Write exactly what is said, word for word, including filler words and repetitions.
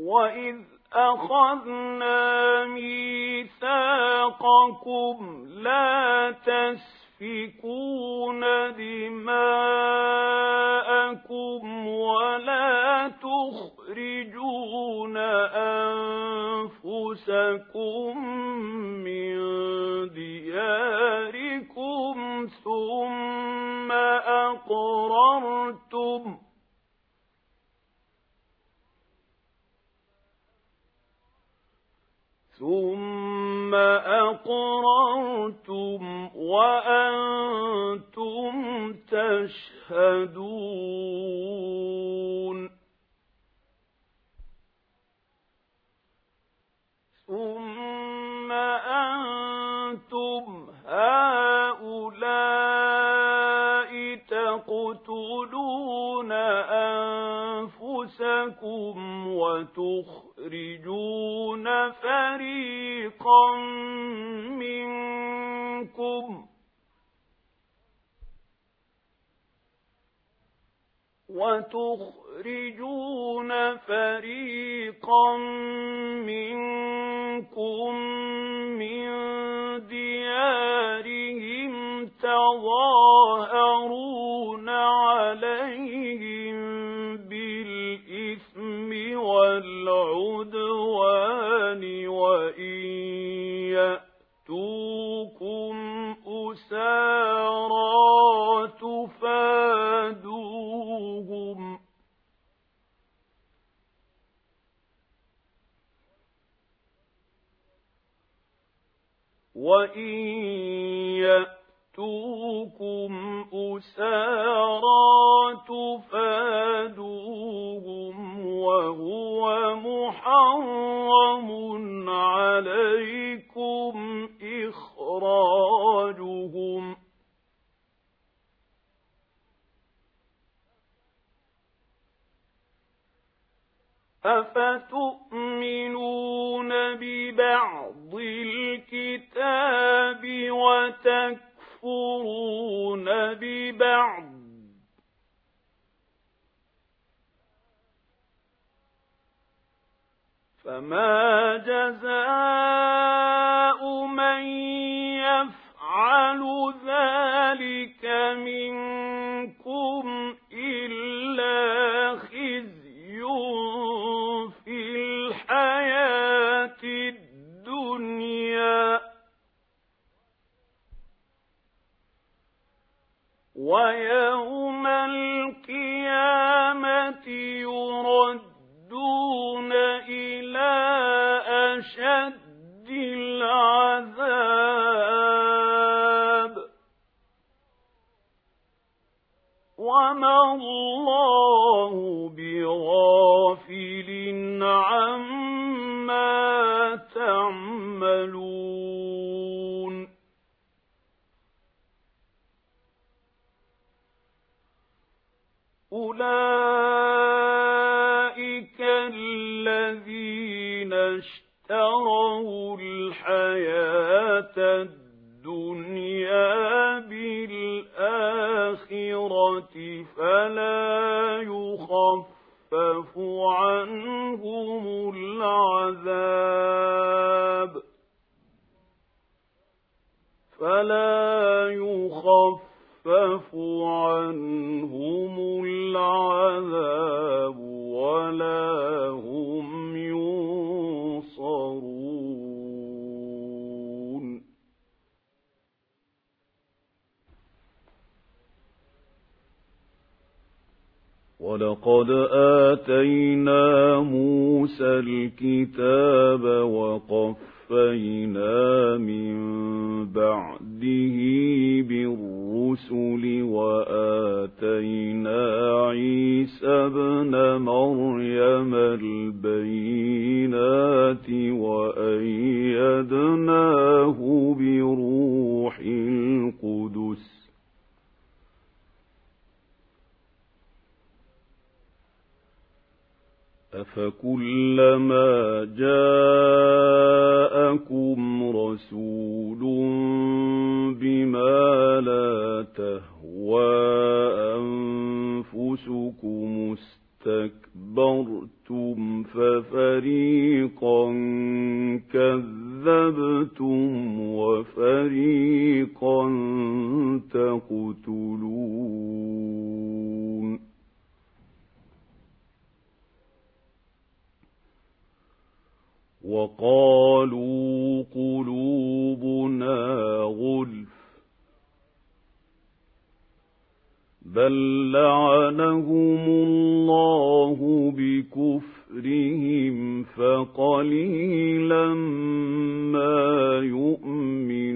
وَإِذْ أَخَذْنَا مِيثَاقَكُمْ لَا تَسْفِكُونَ دِمَاءَكُمْ وَلَا تُخْرِجُونَ أَنفُسَكُمْ مِنْ دِيَارِكُمْ ثُمَّ أَقْرَرْتُمْ ثُمَّ أَقْرَرْتُمْ وَأَنْتُمْ تَشْهَدُونَ ثُمَّ أَنْتُمْ هَؤُلَاءِ تَقْتُلُونَ أَنفُسَكُمْ وَتُخْرِجُونَ فَرِيقًا مِنْكُمْ وَتُخْرِجُونَ فَرِيقًا مِنْكُمْ مِنْ دِيَارِهِمْ تَظَاهَرُونَ عَلَيْهِمْ بِالْإِثْمِ وَالْعُدْوَانِ وَإِنْ يَأْتُوكُمْ أُسَارَىٰ تُفَادُوهُمْ وَإِنْ يَأْتُوكُمْ أُسَارَىٰ تُفَادُوهُمْ وَهُوَ مُحَرَّمٌ عَلَيْكُمْ إِخْرَاجُهُمْ أَفَتُؤْمِنُونَ بِبَعْضِ الْكِتَابِ وَتَكْفُرُونَ بِبَعْضٍ ۖ فَمَا جَزَاءُ مَن يَفْعَلُ ذَلِكَ مِنكُمْ إِلَّا خِزْيٌ فِي الْحَيَاةِ الدُّنْيَا وَيَوْمَ الْقِيَامَةِ يُرَدُّونَ إِلَى أَشَدِّ الْعَذَابِ وَمَا اللَّهُ بِغَافِلٍ عَمَّا تَعْمَلُونَ أُولَئِكَ الَّذِينَ اشْتَرَوُا الْحَيَاةَ الدُّنْيَا بِالْآخِرَةِ فَلَا يُخَفَّفُ عَنْهُمُ الْعَذَابُ فَلَا يُخَفَّفُ عَنْهُمُ الْعَذَابُ وَلَا هُمْ يُنصَرُونَ وَلَقَدْ آتَيْنَا مُوسَى الْكِتَابَ وَقَفَّيْنَا مِن بَعْدِهِ بِالرُّسُلِ وَآتَيْنَا عِيسَى ابْنَ مَرْيَمَ الْبَيِّنَاتِ وَأَيَّدْنَاهُ بِرُوحِ الْقُدُسِ أَفَكُلَّمَا جَاءَكُمْ رَسُولٌ بِمَا لَا تَهْوَىٰ أَنفُسُكُمُ اسْتَكْبَرْتُمْ فَفَرِيقًا تقتلون وقالوا قلوبنا غلف بل لعنهم الله بكفرهم فقليلا ما يؤمنون